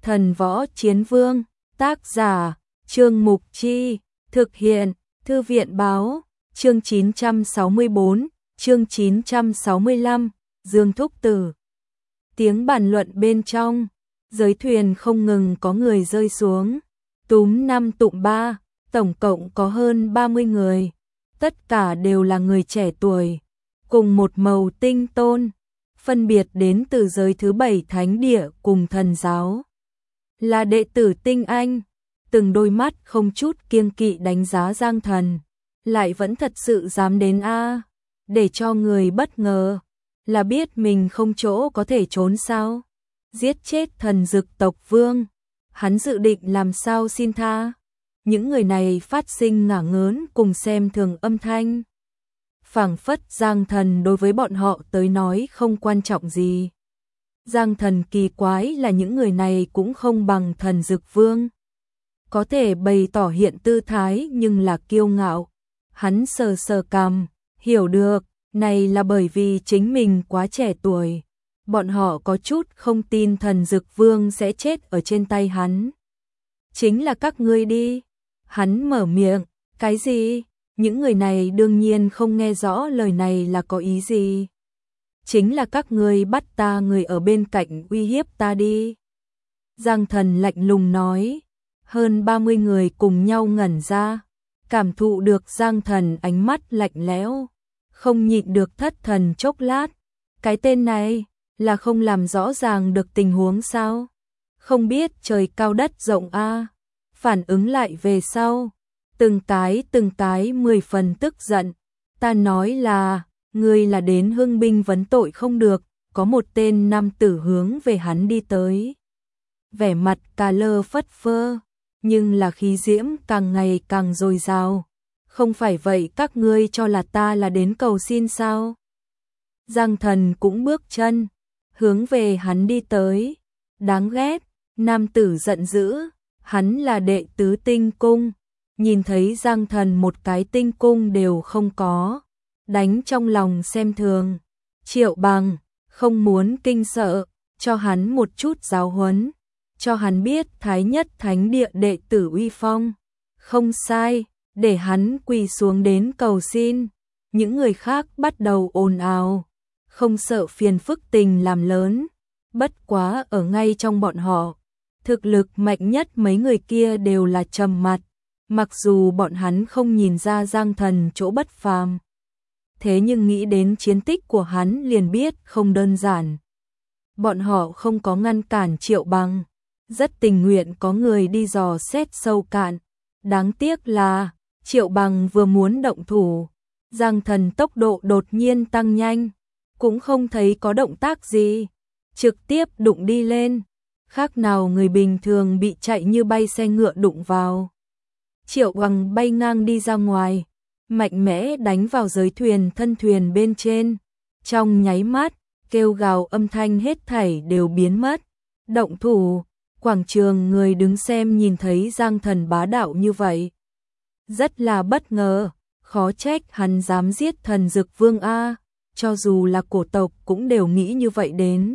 Thần Võ Chiến Vương, tác giả, Trương Mục Chi, thực hiện, Thư viện Báo, chương 964, chương 965, Dương Thúc Tử. Tiếng bàn luận bên trong, dưới thuyền không ngừng có người rơi xuống, túm 5 tụm 3, tổng cộng có hơn 30 người, tất cả đều là người trẻ tuổi, cùng một màu tinh tôn, phân biệt đến từ giới thứ 7 thánh địa cùng thần giáo. Là đệ tử tinh anh, từng đôi mắt không chút kiêng kỵ đánh giá Giang Thần, lại vẫn thật sự dám đến a, để cho người bất ngờ, là biết mình không chỗ có thể trốn sao? Giết chết thần dực tộc vương, hắn dự định làm sao xin tha? Những người này phát sinh ngả ngớn cùng xem thường âm thanh. Phảng phất Giang Thần đối với bọn họ tới nói không quan trọng gì. Giang Thần kỳ quái là những người này cũng không bằng thần dực vương. Có thể bày tỏ hiện tư thái nhưng là kiêu ngạo. Hắn sờ sờ cằm, hiểu được, này là bởi vì chính mình quá trẻ tuổi. Bọn họ có chút không tin thần dực vương sẽ chết ở trên tay hắn. Chính là các ngươi đi. Hắn mở miệng, cái gì? Những người này đương nhiên không nghe rõ lời này là có ý gì. Chính là các ngươi bắt ta người ở bên cạnh uy hiếp ta đi. Giang Thần lạnh lùng nói. Hơn 30 người cùng nhau ngẩn ra, cảm thụ được Giang Thần ánh mắt lạnh lẽo, không nhịn được thất thần chốc lát. Cái tên này là không làm rõ ràng được tình huống sao? Không biết trời cao đất rộng a. Phản ứng lại về sau, từng cái 10 phần tức giận. Ta nói là, ngươi là đến hưng binh vấn tội không được, có một tên nam tử hướng về hắn đi tới. Vẻ mặt cà lơ phất phơ, nhưng là khí diễm càng ngày càng dồi dào. Không phải vậy các ngươi cho là ta là đến cầu xin sao? Giang Thần cũng bước chân, hướng về hắn đi tới. Đáng ghét, nam tử giận dữ, hắn là đệ tứ tinh cung. Nhìn thấy Giang Thần một cái tinh cung đều không có, đánh trong lòng xem thường. Triệu Bằng, không muốn kinh sợ, cho hắn một chút giáo huấn. Cho hắn biết Thái Nhất Thánh Địa đệ tử uy phong. Không sai, để hắn quỳ xuống đến cầu xin. Những người khác bắt đầu ồn ào, không sợ phiền phức tình làm lớn. Bất quá ở ngay trong bọn họ, thực lực mạnh nhất mấy người kia đều là trầm mặt. Mặc dù bọn hắn không nhìn ra Giang Thần chỗ bất phàm, thế nhưng nghĩ đến chiến tích của hắn liền biết không đơn giản. Bọn họ không có ngăn cản Triệu Bằng, rất tình nguyện có người đi dò xét sâu cạn. Đáng tiếc là, Triệu Bằng vừa muốn động thủ, Giang Thần tốc độ đột nhiên tăng nhanh, cũng không thấy có động tác gì, trực tiếp đụng đi lên, khác nào người bình thường bị chạy như bay xe ngựa đụng vào. Triệu Bằng bay ngang đi ra ngoài, mạnh mẽ đánh vào giới thuyền thân thuyền bên trên, trong nháy mắt, kêu gào âm thanh hết thảy đều biến mất. Động thủ. Quảng trường người đứng xem nhìn thấy Giang Thần bá đạo như vậy, rất là bất ngờ, khó trách hắn dám giết thần dực vương a, cho dù là cổ tộc cũng đều nghĩ như vậy đến.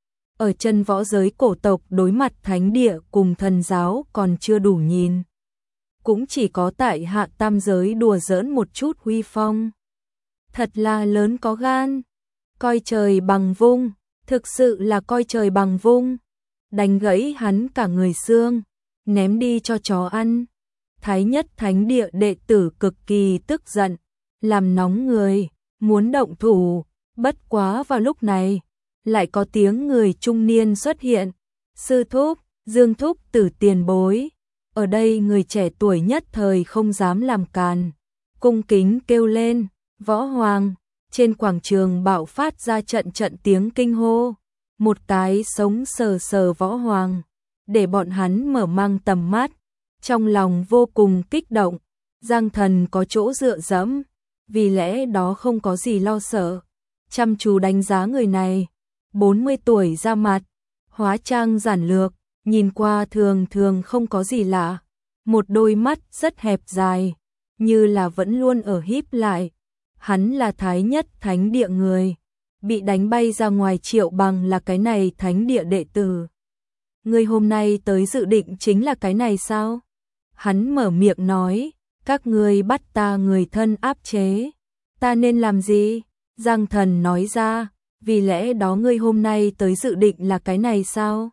Ở chân võ giới cổ tộc đối mặt thánh địa cùng thần giáo còn chưa đủ nhìn, cũng chỉ có tại hạ tam giới đùa giỡn một chút huy phong. Thật là lớn có gan, coi trời bằng vung, thực sự là coi trời bằng vung. Đánh gãy hắn cả người xương, ném đi cho chó ăn. Thái Nhất Thánh Địa đệ tử cực kỳ tức giận, làm nóng người, muốn động thủ. Bất quá vào lúc này, lại có tiếng người trung niên xuất hiện. Sư thúc, Dương Thúc Tử tiền bối. Ở đây người trẻ tuổi nhất thời không dám làm càn, cung kính kêu lên, Võ Hoàng. Trên quảng trường bạo phát ra trận trận tiếng kinh hô. Một cái sống sờ sờ Võ Hoàng, để bọn hắn mở mang tầm mắt, trong lòng vô cùng kích động. Giang Thần có chỗ dựa dẫm, vì lẽ đó không có gì lo sợ. Chăm chú đánh giá người này, 40 tuổi ra mặt, hóa trang giản lược, nhìn qua thường thường không có gì lạ. Một đôi mắt rất hẹp dài, như là vẫn luôn ở híp lại. Hắn là Thái Nhất Thánh Địa người. Bị đánh bay ra ngoài Triệu Bằng là cái này thánh địa đệ tử. ngươi hôm nay tới dự định chính là cái này sao? Hắn mở miệng nói, các ngươi bắt ta người thân áp chế, ta nên làm gì? Giang Thần nói ra, vì lẽ đó ngươi hôm nay tới dự định là cái này sao?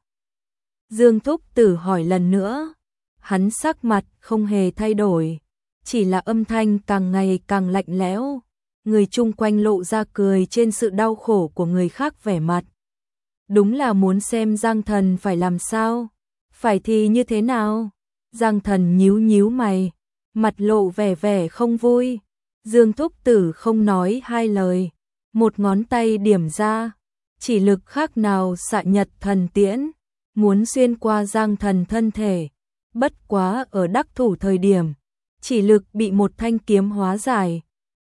Dương Thúc Tử hỏi lần nữa, hắn sắc mặt không hề thay đổi, chỉ là âm thanh càng ngày càng lạnh lẽo, người chung quanh lộ ra cười trên sự đau khổ của người khác vẻ mặt. Đúng là muốn xem Giang Thần phải làm sao, phải thì như thế nào? Giang Thần nhíu nhíu mày, mặt lộ vẻ vẻ không vui. Dương Thúc Tử không nói hai lời, một ngón tay điểm ra, chỉ lực khác nào xạ nhật thần tiễn, muốn xuyên qua Giang Thần thân thể. Bất quá ở đắc thủ thời điểm, chỉ lực bị một thanh kiếm hóa giải.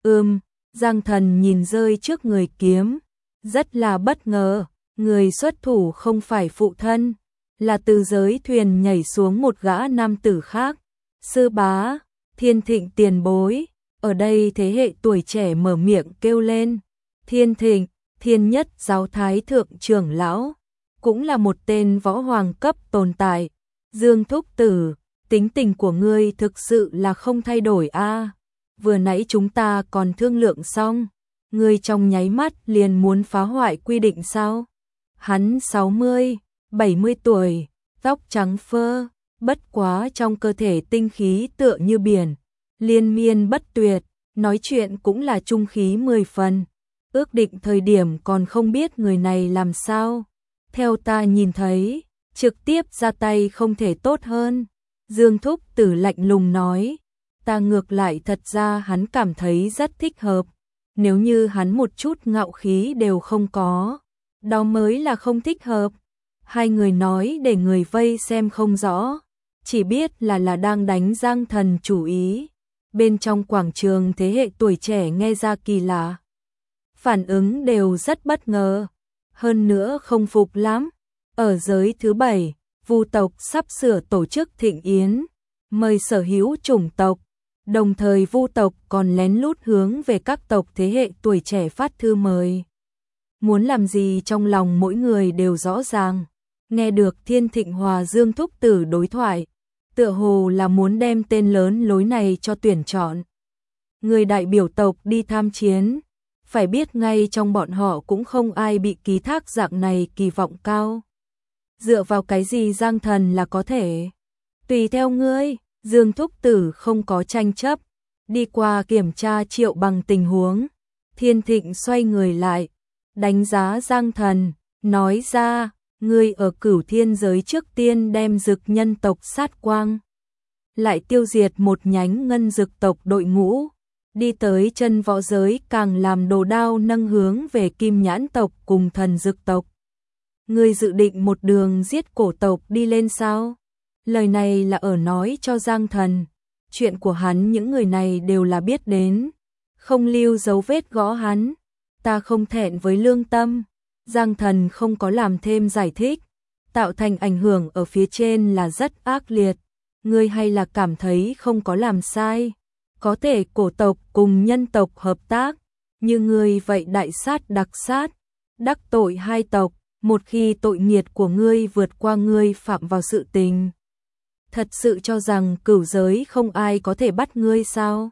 Giang Thần nhìn rơi trước người kiếm, rất là bất ngờ, người xuất thủ không phải phụ thân, là từ giới thuyền nhảy xuống một gã nam tử khác. Sư bá, Thiên Thịnh tiền bối, ở đây thế hệ tuổi trẻ mở miệng kêu lên. Thiên Thịnh, Thiên Nhất giáo thái thượng trưởng lão, cũng là một tên võ hoàng cấp tồn tại. Dương Thúc Tử, tính tình của ngươi thực sự là không thay đổi a. Vừa nãy chúng ta còn thương lượng xong, ngươi trong nháy mắt liền muốn phá hoại quy định sao? Hắn 60, 70 tuổi, tóc trắng phơ, bất quá trong cơ thể tinh khí tựa như biển, liên miên bất tuyệt, nói chuyện cũng là trung khí 10 phần. Ước định thời điểm còn không biết người này làm sao. Theo ta nhìn thấy, trực tiếp ra tay không thể tốt hơn. Dương Thúc Tử lạnh lùng nói, ta ngược lại thật ra hắn cảm thấy rất thích hợp. Nếu như hắn một chút ngạo khí đều không có, đó mới là không thích hợp. Hai người nói để người vây xem không rõ, chỉ biết là đang đánh Giang Thần chủ ý. Bên trong quảng trường thế hệ tuổi trẻ nghe ra kỳ lạ, phản ứng đều rất bất ngờ, hơn nữa không phục lắm. Ở giới thứ 7, Vu tộc sắp sửa tổ chức thịnh yến, mời sở hữu chủng tộc, đồng thời Vu tộc còn lén lút hướng về các tộc thế hệ tuổi trẻ phát thư mời. Muốn làm gì trong lòng mỗi người đều rõ ràng. Nghe được Thiên Thịnh Hòa Dương Thúc Tử đối thoại, tựa hồ là muốn đem tên lớn lối này cho tuyển chọn người đại biểu tộc đi tham chiến. Phải biết ngay trong bọn họ cũng không ai bị ký thác dạng này kỳ vọng cao. Dựa vào cái gì Giang Thần là có thể? Tùy theo ngươi. Dương Thúc Tử không có tranh chấp, đi qua kiểm tra Triệu Bằng tình huống. Thiên Thịnh xoay người lại, đánh giá Giang Thần, nói ra, ngươi ở Cửu Thiên giới trước tiên đem Dực nhân tộc sát quang, lại tiêu diệt một nhánh ngân dực tộc đội ngũ, đi tới chân võ giới càng làm đồ đao nâng hướng về Kim Nhãn tộc cùng Thần Dực tộc. Ngươi dự định một đường giết cổ tộc đi lên sao? Lời này là ở nói cho Giang Thần, chuyện của hắn những người này đều là biết đến, không lưu dấu vết gõ hắn. Ta không thẹn với lương tâm. Giang Thần không có làm thêm giải thích, tạo thành ảnh hưởng ở phía trên là rất ác liệt. Ngươi hay là cảm thấy không có làm sai, có thể cổ tộc cùng nhân tộc hợp tác, như ngươi vậy đại sát đặc sát, đắc tội hai tộc, một khi tội nghiệt của ngươi vượt qua ngươi phạm vào sự tình. Thật sự cho rằng Cửu giới không ai có thể bắt ngươi sao?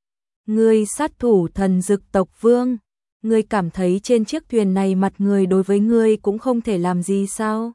Ngươi sát thủ Thần Dực tộc vương, ngươi cảm thấy trên chiếc thuyền này mặt người đối với ngươi cũng không thể làm gì sao?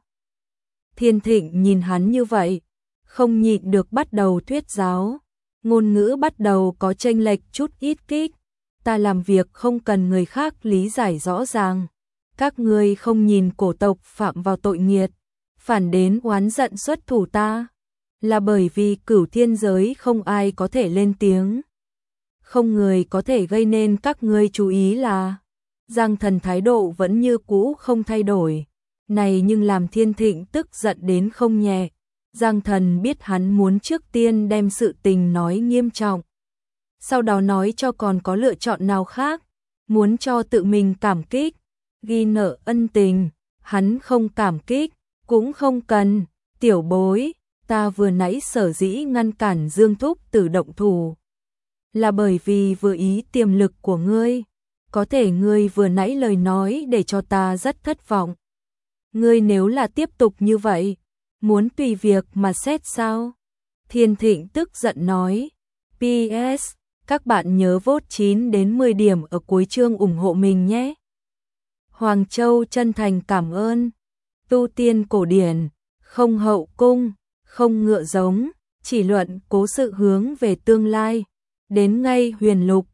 Thiên Thịnh nhìn hắn như vậy, không nhịn được bắt đầu thuyết giáo, ngôn ngữ bắt đầu có chênh lệch chút ít kích. Ta làm việc không cần người khác lý giải rõ ràng. Các ngươi không nhìn cổ tộc phạm vào tội nghiệt, phản đến oán giận xuất thủ ta, là bởi vì Cửu Thiên giới không ai có thể lên tiếng, không người có thể gây nên các ngươi chú ý là. Giang Thần thái độ vẫn như cũ không thay đổi, này nhưng làm Thiên Thịnh tức giận đến không nhẹ. Giang Thần biết hắn muốn trước tiên đem sự tình nói nghiêm trọng, sau đó nói cho còn có lựa chọn nào khác, muốn cho tự mình cảm kích, ghi nợ ân tình, hắn không cảm kích, cũng không cần. Tiểu bối, ta vừa nãy sở dĩ ngăn cản Dương Thúc Tử động thủ, là bởi vì vừa ý tiềm lực của ngươi, có thể ngươi vừa nãy lời nói để cho ta rất thất vọng. Ngươi nếu là tiếp tục như vậy, muốn tùy việc mà xét sao? Thiên Thịnh tức giận nói. PS, các bạn nhớ vote 9 đến 10 điểm ở cuối chương ủng hộ mình nhé. Hoàng Châu chân thành cảm ơn. Tu tiên cổ điển, không hậu cung, không ngựa giống, chỉ luận cố sự hướng về tương lai. Đến ngay huyền lục,